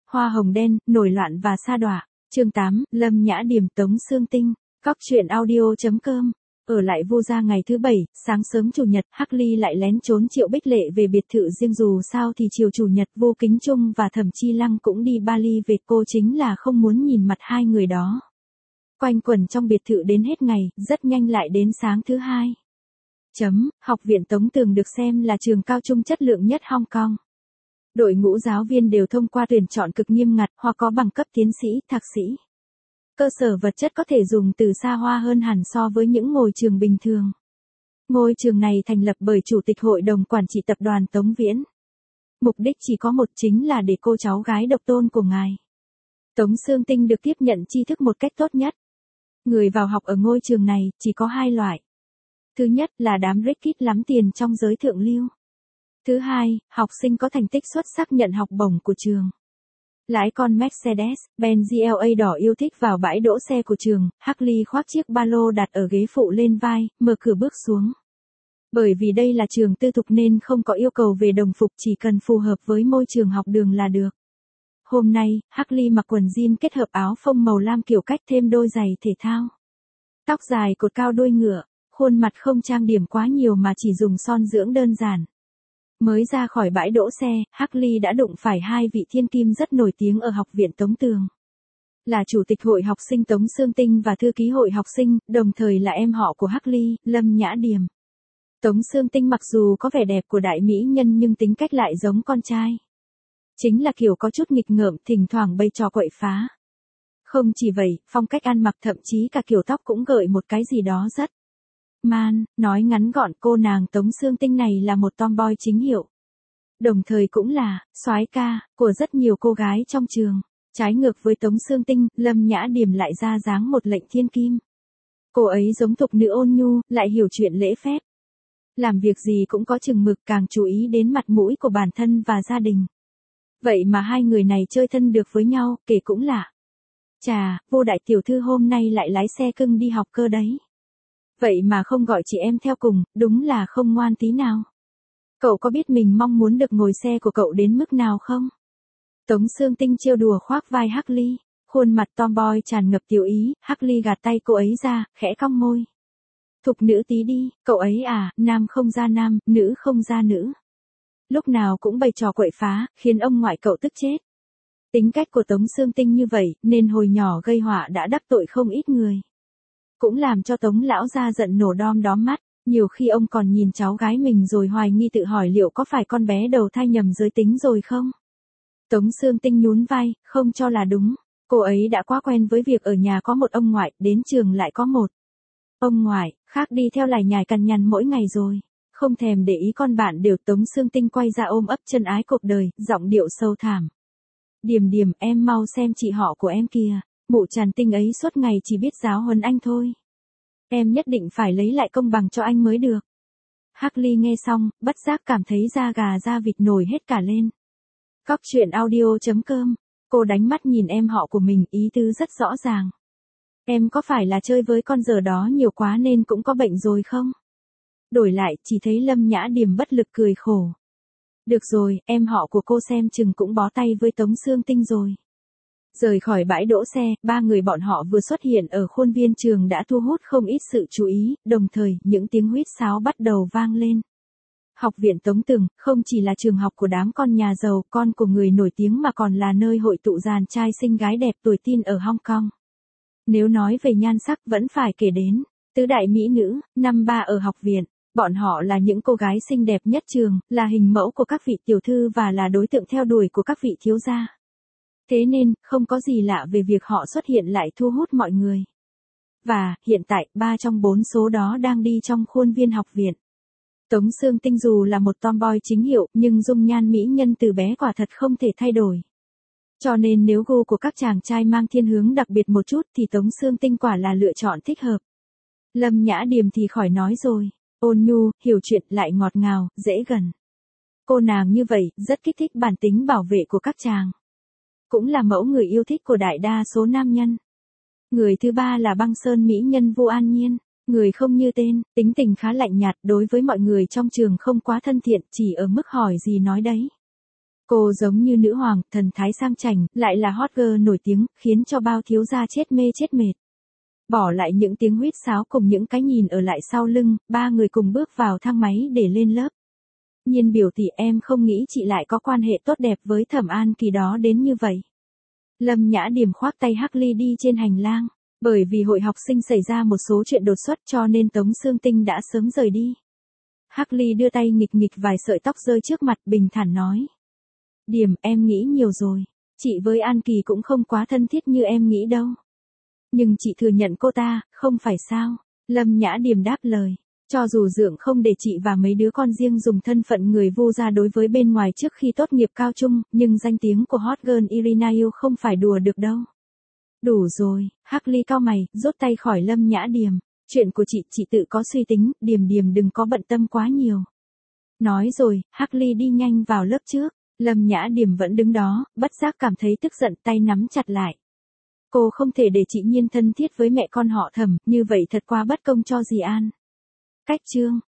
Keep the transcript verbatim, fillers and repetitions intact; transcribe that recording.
Hoa hồng đen, nổi loạn và sa đọa. Chương tám, Lâm Nhã Điểm Tống Sương Tinh. Cóc truyện audio chấm com. Ở lại Vu Gia ngày thứ bảy, sáng sớm chủ nhật, Hắc Ly lại lén trốn Triệu Bích Lệ về biệt thự riêng, dù sao thì chiều chủ nhật Vô Kính Trung và Thẩm Chi Lăng cũng đi Bali về, cô chính là không muốn nhìn mặt hai người đó. Quanh quẩn trong biệt thự đến hết ngày, rất nhanh lại đến sáng thứ hai. Chấm, Học viện Tống Tường được xem là trường cao trung chất lượng nhất Hong Kong. Đội ngũ giáo viên đều thông qua tuyển chọn cực nghiêm ngặt, hoặc có bằng cấp tiến sĩ, thạc sĩ. Cơ sở vật chất có thể dùng từ xa hoa hơn hẳn so với những ngôi trường bình thường. Ngôi trường này thành lập bởi Chủ tịch Hội đồng Quản trị Tập đoàn Tống Viễn. Mục đích chỉ có một, chính là để cô cháu gái độc tôn của ngài Tống Sương Tinh được tiếp nhận tri thức một cách tốt nhất. Người vào học ở ngôi trường này chỉ có hai loại. Thứ nhất là đám rich kid lắm tiền trong giới thượng lưu. Thứ hai, học sinh có thành tích xuất sắc nhận học bổng của trường. Lái con Mercedes-Benz giê lờ a đỏ yêu thích vào bãi đỗ xe của trường, Hắc Ly khoác chiếc ba lô đặt ở ghế phụ lên vai, mở cửa bước xuống. Bởi vì đây là trường tư thục nên không có yêu cầu về đồng phục, chỉ cần phù hợp với môi trường học đường là được. Hôm nay, Hắc Ly mặc quần jean kết hợp áo phông màu lam kiểu cách, thêm đôi giày thể thao. Tóc dài cột cao đuôi ngựa, khuôn mặt không trang điểm quá nhiều mà chỉ dùng son dưỡng đơn giản. Mới ra khỏi bãi đỗ xe, Hắc Ly đã đụng phải hai vị thiên kim rất nổi tiếng ở Học viện Tống Tường. Là Chủ tịch Hội học sinh Tống Sương Tinh và Thư ký Hội học sinh, đồng thời là em họ của Hắc Ly, Lâm Nhã Điểm. Tống Sương Tinh mặc dù có vẻ đẹp của đại mỹ nhân nhưng tính cách lại giống con trai. Chính là kiểu có chút nghịch ngợm, thỉnh thoảng bày trò quậy phá. Không chỉ vậy, phong cách ăn mặc thậm chí cả kiểu tóc cũng gợi một cái gì đó rất man. Nói ngắn gọn, cô nàng Tống Sương Tinh này là một tomboy chính hiệu. Đồng thời cũng là soái ca của rất nhiều cô gái trong trường. Trái ngược với Tống Sương Tinh, Lâm Nhã Điểm lại ra dáng một lệnh thiên kim. Cô ấy giống thục nữ ôn nhu, lại hiểu chuyện lễ phép. Làm việc gì cũng có chừng mực, càng chú ý đến mặt mũi của bản thân và gia đình. Vậy mà hai người này chơi thân được với nhau, kể cũng lạ. Chà, Vô đại tiểu thư hôm nay lại lái xe cưng đi học cơ đấy. Vậy mà không gọi chị em theo cùng, đúng là không ngoan tí nào. Cậu có biết mình mong muốn được ngồi xe của cậu đến mức nào không? Tống Sương Tinh trêu đùa khoác vai Hắc Ly, khuôn mặt tomboy tràn ngập tiểu ý. Hắc Ly gạt tay cô ấy ra, khẽ cong môi. Thục nữ tí đi, cậu ấy à, nam không ra nam, nữ không ra nữ. Lúc nào cũng bày trò quậy phá, khiến ông ngoại cậu tức chết. Tính cách của Tống Sương Tinh như vậy, nên hồi nhỏ gây họa đã đắc tội không ít người. Cũng làm cho Tống lão gia giận nổ đom đóm mắt, nhiều khi ông còn nhìn cháu gái mình rồi hoài nghi, tự hỏi liệu có phải con bé đầu thai nhầm giới tính rồi không? Tống Sương Tinh nhún vai, không cho là đúng. Cô ấy đã quá quen với việc ở nhà có một ông ngoại, đến trường lại có một ông ngoại, khác đi theo lải nhải cằn nhằn mỗi ngày rồi. Không thèm để ý con bạn đều. Tống Sương Tinh quay ra ôm ấp chân ái cuộc đời, giọng điệu sâu thẳm. Điểm điểm, em mau xem chị họ của em kìa. Mụ Tràn Tinh ấy suốt ngày chỉ biết giáo huấn anh thôi. Em nhất định phải lấy lại công bằng cho anh mới được. Hắc Ly nghe xong, bất giác cảm thấy da gà da vịt nổi hết cả lên. Cóc truyện audio chấm com. Cô đánh mắt nhìn em họ của mình, ý tứ rất rõ ràng. Em có phải là chơi với con dở đó nhiều quá nên cũng có bệnh rồi không? Đổi lại, chỉ thấy Lâm Nhã Điểm bất lực cười khổ. Được rồi, em họ của cô xem chừng cũng bó tay với Tống Sương Tinh rồi. Rời khỏi bãi đỗ xe, ba người bọn họ vừa xuất hiện ở khuôn viên trường đã thu hút không ít sự chú ý, đồng thời, những tiếng huýt sáo bắt đầu vang lên. Học viện Tống Tường, không chỉ là trường học của đám con nhà giàu, con của người nổi tiếng mà còn là nơi hội tụ dàn trai xinh gái đẹp tuổi teen ở Hong Kong. Nếu nói về nhan sắc vẫn phải kể đến tứ đại mỹ nữ, năm ba ở học viện. Bọn họ là những cô gái xinh đẹp nhất trường, là hình mẫu của các vị tiểu thư và là đối tượng theo đuổi của các vị thiếu gia. Thế nên, không có gì lạ về việc họ xuất hiện lại thu hút mọi người. Và, hiện tại, ba trong bốn số đó đang đi trong khuôn viên học viện. Tống Sương Tinh dù là một tomboy chính hiệu, nhưng dung nhan mỹ nhân từ bé quả thật không thể thay đổi. Cho nên nếu gu của các chàng trai mang thiên hướng đặc biệt một chút thì Tống Sương Tinh quả là lựa chọn thích hợp. Lâm Nhã Điểm thì khỏi nói rồi. Ôn nhu, hiểu chuyện, lại ngọt ngào, dễ gần. Cô nàng như vậy, rất kích thích bản tính bảo vệ của các chàng. Cũng là mẫu người yêu thích của đại đa số nam nhân. Người thứ ba là băng sơn mỹ nhân Vu An Nhiên. Người không như tên, tính tình khá lạnh nhạt, đối với mọi người trong trường không quá thân thiện, chỉ ở mức hỏi gì nói đấy. Cô giống như nữ hoàng, thần thái sang chảnh, lại là hot girl nổi tiếng, khiến cho bao thiếu gia chết mê chết mệt. Bỏ lại những tiếng huýt sáo cùng những cái nhìn ở lại sau lưng, ba người cùng bước vào thang máy để lên lớp. Nhiên biểu tỷ, em không nghĩ chị lại có quan hệ tốt đẹp với Thẩm An Kỳ đó đến như vậy. Lâm Nhã Điểm khoác tay Hắc Ly đi trên hành lang. Bởi vì hội học sinh xảy ra một số chuyện đột xuất cho nên Tống Sương Tinh đã sớm rời đi. Hắc Ly đưa tay nghịch nghịch vài sợi tóc rơi trước mặt, bình thản nói. Điểm, em nghĩ nhiều rồi. Chị với An Kỳ cũng không quá thân thiết như em nghĩ đâu. Nhưng chị thừa nhận cô ta, không phải sao? Lâm Nhã Điểm đáp lời. Cho dù Dượng không để chị và mấy đứa con riêng dùng thân phận người Vu gia đối với bên ngoài trước khi tốt nghiệp cao trung, nhưng danh tiếng của hot girl Irina yêu không phải đùa được đâu. Đủ rồi, Hắc Ly cau mày, rút tay khỏi Lâm Nhã Điểm. Chuyện của chị, chị tự có suy tính, Điểm Điểm đừng có bận tâm quá nhiều. Nói rồi, Hắc Ly đi nhanh vào lớp trước. Lâm Nhã Điểm vẫn đứng đó, bất giác cảm thấy tức giận, tay nắm chặt lại. Cô không thể để chị Nhiên thân thiết với mẹ con họ Thẩm, như vậy thật quá bất công cho dì An. Cách chương